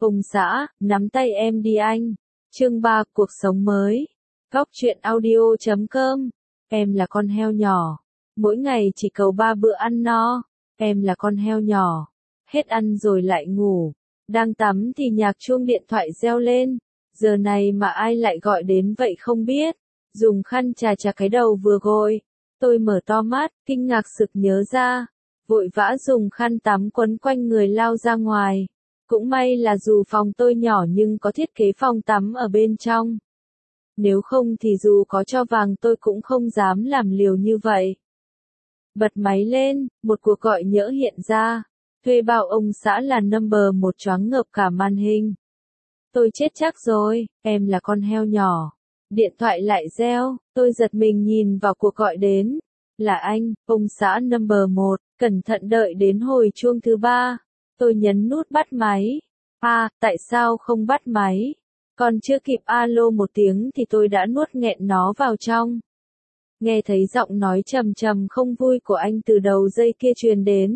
Ông xã, nắm tay em đi anh. Chương 3, cuộc sống mới. Góc truyện audio.com. Em là con heo nhỏ. Mỗi ngày chỉ cầu 3 bữa ăn no. Em là con heo nhỏ. Hết ăn rồi lại ngủ. Đang tắm thì nhạc chuông điện thoại reo lên. Giờ này mà ai lại gọi đến vậy không biết. Dùng khăn chà chà cái đầu vừa gội. Tôi mở to mắt, kinh ngạc sực nhớ ra. Vội vã dùng khăn tắm quấn quanh người lao ra ngoài. Cũng may là dù phòng tôi nhỏ nhưng có thiết kế phòng tắm ở bên trong. Nếu không thì dù có cho vàng tôi cũng không dám làm liều như vậy. Bật máy lên, một cuộc gọi nhỡ hiện ra. Thuê bao ông xã là number 1 choáng ngợp cả màn hình. Tôi chết chắc rồi, em là con heo nhỏ. Điện thoại lại reo, tôi giật mình nhìn vào cuộc gọi đến. Là anh, ông xã number 1, cẩn thận đợi đến hồi chuông thứ 3. Tôi nhấn nút bắt máy. Tại sao không bắt máy? Còn chưa kịp alo một tiếng thì tôi đã nuốt nghẹn nó vào trong. Nghe thấy giọng nói trầm trầm không vui của anh từ đầu dây kia truyền đến.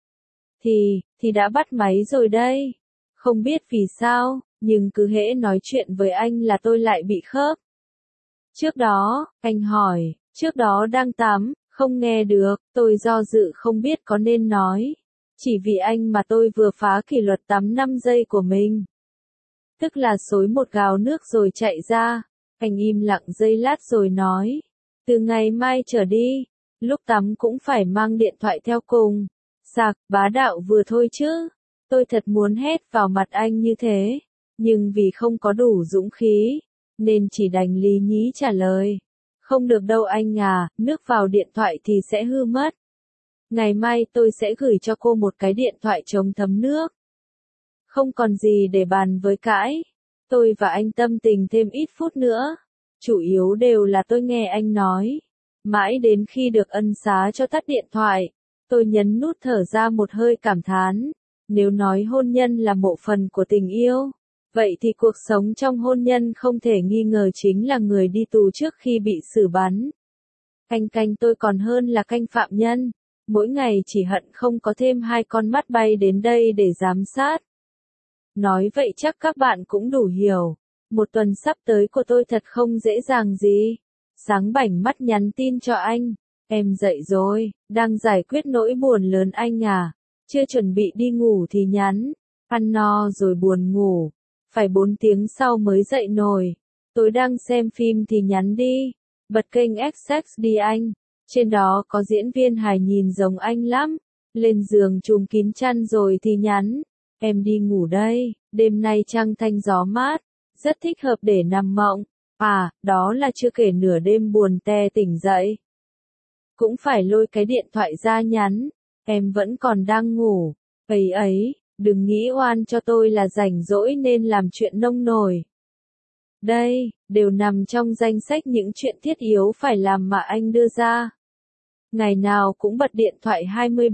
Thì đã bắt máy rồi đây. Không biết vì sao, nhưng cứ hễ nói chuyện với anh là tôi lại bị khớp. Trước đó, anh hỏi, trước đó đang tắm, không nghe được, tôi do dự không biết có nên nói. Chỉ vì anh mà tôi vừa phá kỷ luật tắm 5 giây của mình. Tức là xối một gáo nước rồi chạy ra. Anh im lặng giây lát rồi nói. Từ ngày mai trở đi, lúc tắm cũng phải mang điện thoại theo cùng. Sạc, bá đạo vừa thôi chứ. Tôi thật muốn hét vào mặt anh như thế. Nhưng vì không có đủ dũng khí, nên chỉ đành lý nhí trả lời. Không được đâu anh à, nước vào điện thoại thì sẽ hư mất. Ngày mai tôi sẽ gửi cho cô một cái điện thoại chống thấm nước. Không còn gì để bàn với cãi. Tôi và anh tâm tình thêm ít phút nữa. Chủ yếu đều là tôi nghe anh nói. Mãi đến khi được ân xá cho tắt điện thoại, tôi nhấn nút thở ra một hơi cảm thán. Nếu nói hôn nhân là một phần của tình yêu, vậy thì cuộc sống trong hôn nhân không thể nghi ngờ chính là người đi tù trước khi bị xử bắn. Canh tôi còn hơn là canh phạm nhân. Mỗi ngày chỉ hận không có thêm 2 con mắt bay đến đây để giám sát. Nói vậy chắc các bạn cũng đủ hiểu. Một tuần sắp tới của tôi thật không dễ dàng gì. Sáng bảnh mắt nhắn tin cho anh. Em dậy rồi, đang giải quyết nỗi buồn lớn anh à. Chưa chuẩn bị đi ngủ thì nhắn. Ăn no rồi buồn ngủ. Phải 4 tiếng sau mới dậy nổi. Tôi đang xem phim thì nhắn đi. Bật kênh XX đi anh. Trên đó có diễn viên hài nhìn giống anh lắm. Lên giường trùm kín chăn rồi thì nhắn. Em đi ngủ đây, đêm nay trăng thanh gió mát. Rất thích hợp để nằm mộng. Đó là chưa kể nửa đêm buồn te tỉnh dậy. Cũng phải lôi cái điện thoại ra nhắn. Em vẫn còn đang ngủ. Ấy, đừng nghĩ oan cho tôi là rảnh rỗi nên làm chuyện nông nổi. Đây, đều nằm trong danh sách những chuyện thiết yếu phải làm mà anh đưa ra. Ngày nào cũng bật điện thoại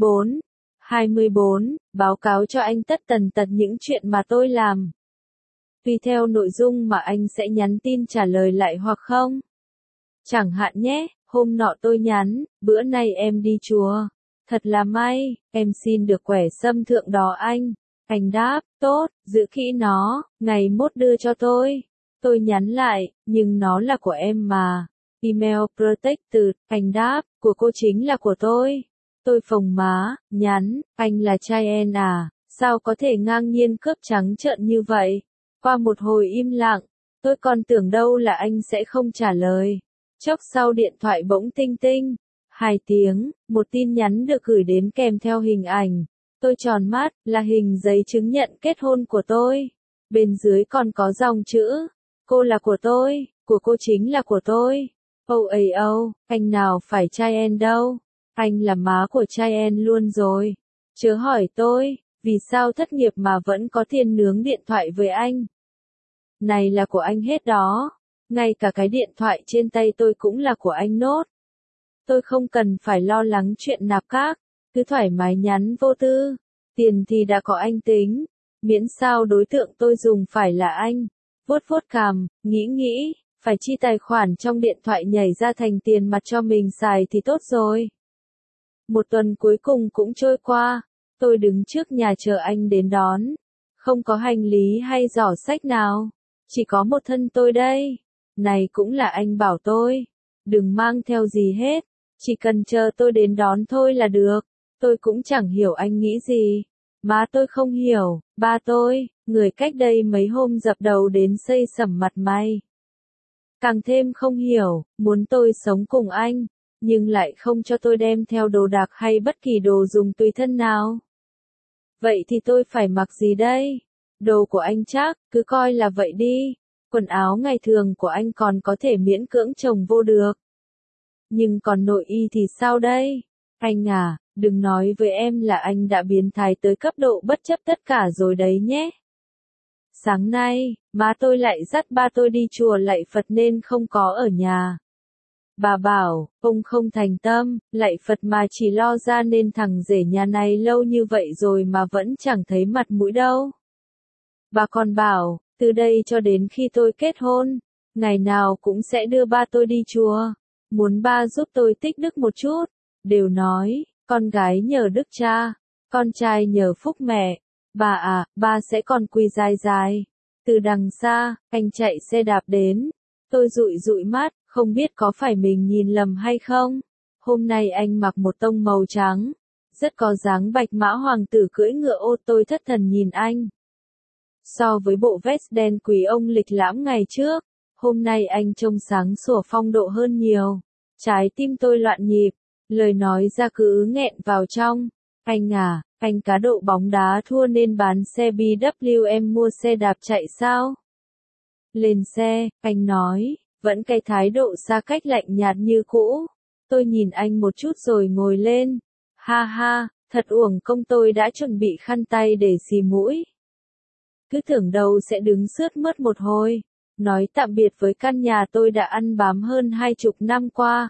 24, báo cáo cho anh tất tần tật những chuyện mà tôi làm. Tùy theo nội dung mà anh sẽ nhắn tin trả lời lại hoặc không. Chẳng hạn nhé, hôm nọ tôi nhắn, bữa nay em đi chùa. Thật là may, em xin được quẻ sâm thượng đó anh. Anh đáp, tốt, giữ kỹ nó, ngày mốt đưa cho tôi. Tôi nhắn lại, nhưng nó là của em mà. Email protected, anh đáp, của cô chính là của tôi. Tôi phồng má, nhắn, anh là trai en à, sao có thể ngang nhiên cướp trắng trợn như vậy? Qua một hồi im lặng, tôi còn tưởng đâu là anh sẽ không trả lời. Chốc sau điện thoại bỗng tinh tinh. 2 tiếng, một tin nhắn được gửi đến kèm theo hình ảnh. Tôi tròn mắt, là hình giấy chứng nhận kết hôn của tôi. Bên dưới còn có dòng chữ. Cô là của tôi, của cô chính là của tôi. Anh nào phải trai en đâu. Anh là má của trai en luôn rồi. Chớ hỏi tôi, vì sao thất nghiệp mà vẫn có tiền nướng điện thoại với anh. Này là của anh hết đó. Ngay cả cái điện thoại trên tay tôi cũng là của anh nốt. Tôi không cần phải lo lắng chuyện nạp các. Cứ thoải mái nhắn vô tư. Tiền thì đã có anh tính. Miễn sao đối tượng tôi dùng phải là anh. Vuốt cằm, nghĩ. Phải chi tài khoản trong điện thoại nhảy ra thành tiền mặt cho mình xài thì tốt rồi. Một tuần cuối cùng cũng trôi qua. Tôi đứng trước nhà chờ anh đến đón. Không có hành lý hay giỏ xách nào. Chỉ có một thân tôi đây. Này cũng là anh bảo tôi. Đừng mang theo gì hết. Chỉ cần chờ tôi đến đón thôi là được. Tôi cũng chẳng hiểu anh nghĩ gì. Má tôi không hiểu. Ba tôi, người cách đây mấy hôm dập đầu đến xây sẩm mặt mày. Càng thêm không hiểu, muốn tôi sống cùng anh, nhưng lại không cho tôi đem theo đồ đạc hay bất kỳ đồ dùng tùy thân nào. Vậy thì tôi phải mặc gì đây? Đồ của anh chắc, cứ coi là vậy đi. Quần áo ngày thường của anh còn có thể miễn cưỡng chồng vô được. Nhưng còn nội y thì sao đây? Anh à, đừng nói với em là anh đã biến thái tới cấp độ bất chấp tất cả rồi đấy nhé. Sáng nay, má tôi lại dắt ba tôi đi chùa lạy Phật nên không có ở nhà. Bà bảo, ông không thành tâm, lạy Phật mà chỉ lo ra nên thằng rể nhà này lâu như vậy rồi mà vẫn chẳng thấy mặt mũi đâu. Bà còn bảo, từ đây cho đến khi tôi kết hôn, ngày nào cũng sẽ đưa ba tôi đi chùa. Muốn ba giúp tôi tích đức một chút. Đều nói, con gái nhờ đức cha, con trai nhờ phúc mẹ. Bà à, ba sẽ còn quỳ dài dài. Từ đằng xa, anh chạy xe đạp đến. Tôi dụi dụi mắt, không biết có phải mình nhìn lầm hay không. Hôm nay anh mặc một tông màu trắng. Rất có dáng bạch mã hoàng tử cưỡi ngựa ô, tôi thất thần nhìn anh. So với bộ vest đen quý ông lịch lãm ngày trước, hôm nay anh trông sáng sủa phong độ hơn nhiều. Trái tim tôi loạn nhịp, lời nói ra cứ nghẹn vào trong. Anh à, anh cá độ bóng đá thua nên bán xe BMW em mua xe đạp chạy sao? Lên xe, anh nói, vẫn cái thái độ xa cách lạnh nhạt như cũ. Tôi nhìn anh một chút rồi ngồi lên. Ha ha, thật uổng công tôi đã chuẩn bị khăn tay để xì mũi. Cứ tưởng đâu sẽ đứng sướt mướt một hồi. Nói tạm biệt với căn nhà tôi đã ăn bám hơn 20 năm qua.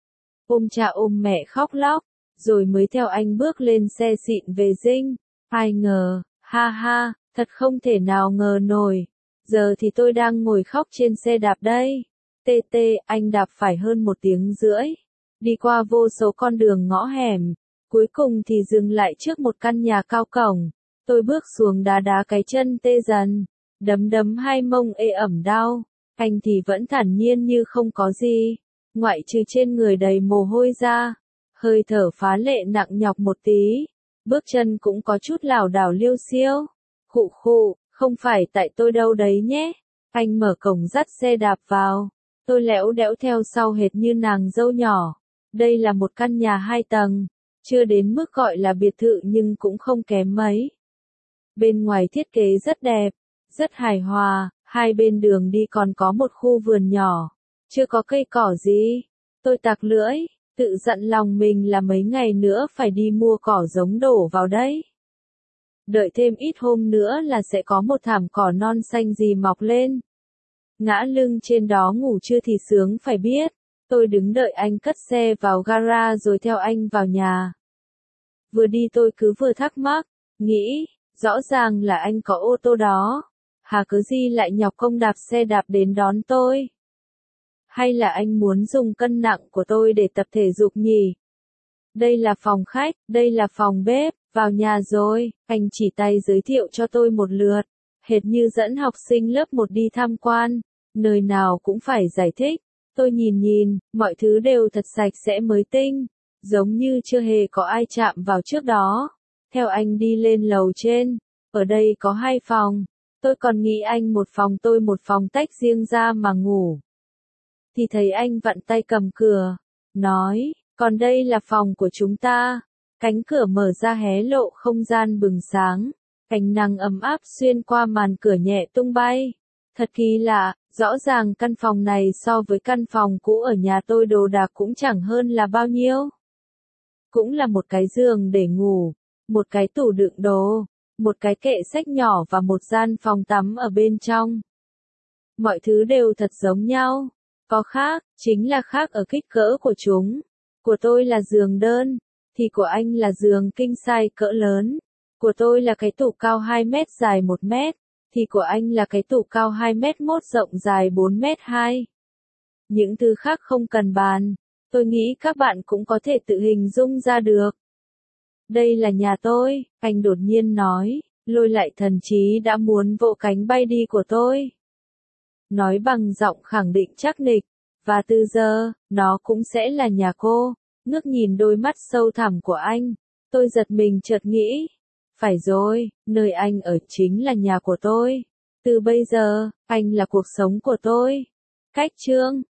Ôm cha ôm mẹ khóc lóc, rồi mới theo anh bước lên xe xịn về Dinh. Ai ngờ, ha ha, thật không thể nào ngờ nổi. Giờ thì tôi đang ngồi khóc trên xe đạp đây. Anh đạp phải hơn 1 tiếng rưỡi. Đi qua vô số con đường ngõ hẻm. Cuối cùng thì dừng lại trước một căn nhà cao cổng. Tôi bước xuống đá đá cái chân tê dần. Đấm hai mông ê ẩm đau. Anh thì vẫn thản nhiên như không có gì. Ngoại trừ trên người đầy mồ hôi ra. Hơi thở phá lệ nặng nhọc một tí. Bước chân cũng có chút lảo đảo liêu xiêu. Khụ khụ, không phải tại tôi đâu đấy nhé. Anh mở cổng dắt xe đạp vào. Tôi lẽo đẽo theo sau hệt như nàng dâu nhỏ. Đây là một căn nhà 2 tầng. Chưa đến mức gọi là biệt thự nhưng cũng không kém mấy. Bên ngoài thiết kế rất đẹp, rất hài hòa, hai bên đường đi còn có một khu vườn nhỏ. Chưa có cây cỏ gì. Tôi tặc lưỡi, tự dặn lòng mình là mấy ngày nữa phải đi mua cỏ giống đổ vào đấy. Đợi thêm ít hôm nữa là sẽ có một thảm cỏ non xanh gì mọc lên. Ngã lưng trên đó ngủ chưa thì sướng phải biết. Tôi đứng đợi anh cất xe vào gara rồi theo anh vào nhà. Vừa đi tôi cứ vừa thắc mắc, nghĩ, rõ ràng là anh có ô tô đó. Hà cớ gì lại nhọc công đạp xe đạp đến đón tôi? Hay là anh muốn dùng cân nặng của tôi để tập thể dục nhỉ? Đây là phòng khách, đây là phòng bếp, vào nhà rồi, anh chỉ tay giới thiệu cho tôi một lượt. Hệt như dẫn học sinh lớp 1 đi tham quan, nơi nào cũng phải giải thích. Tôi nhìn, mọi thứ đều thật sạch sẽ mới tinh, giống như chưa hề có ai chạm vào trước đó. Theo anh đi lên lầu trên, ở đây có 2 phòng, tôi còn nghĩ anh một phòng tôi một phòng tách riêng ra mà ngủ. Thì thấy anh vặn tay cầm cửa, nói, còn đây là phòng của chúng ta. Cánh cửa mở ra hé lộ không gian bừng sáng, ánh nắng ấm áp xuyên qua màn cửa nhẹ tung bay. Thật kỳ lạ, rõ ràng căn phòng này so với căn phòng cũ ở nhà tôi đồ đạc cũng chẳng hơn là bao nhiêu. Cũng là một cái giường để ngủ, một cái tủ đựng đồ, một cái kệ sách nhỏ và một gian phòng tắm ở bên trong. Mọi thứ đều thật giống nhau. Có khác, chính là khác ở kích cỡ của chúng. Của tôi là giường đơn, thì của anh là giường king size cỡ lớn. Của tôi là cái tủ cao 2 mét dài 1 mét, thì của anh là cái tủ cao 2 mét 1 rộng dài 4 mét 2. Những thứ khác không cần bàn, tôi nghĩ các bạn cũng có thể tự hình dung ra được. Đây là nhà tôi, anh đột nhiên nói, lôi lại thần trí đã muốn vỗ cánh bay đi của tôi. Nói bằng giọng khẳng định chắc nịch, và từ giờ, nó cũng sẽ là nhà cô. Ngước nhìn đôi mắt sâu thẳm của anh, tôi giật mình chợt nghĩ. Phải rồi, nơi anh ở chính là nhà của tôi. Từ bây giờ, anh là cuộc sống của tôi. Cách chương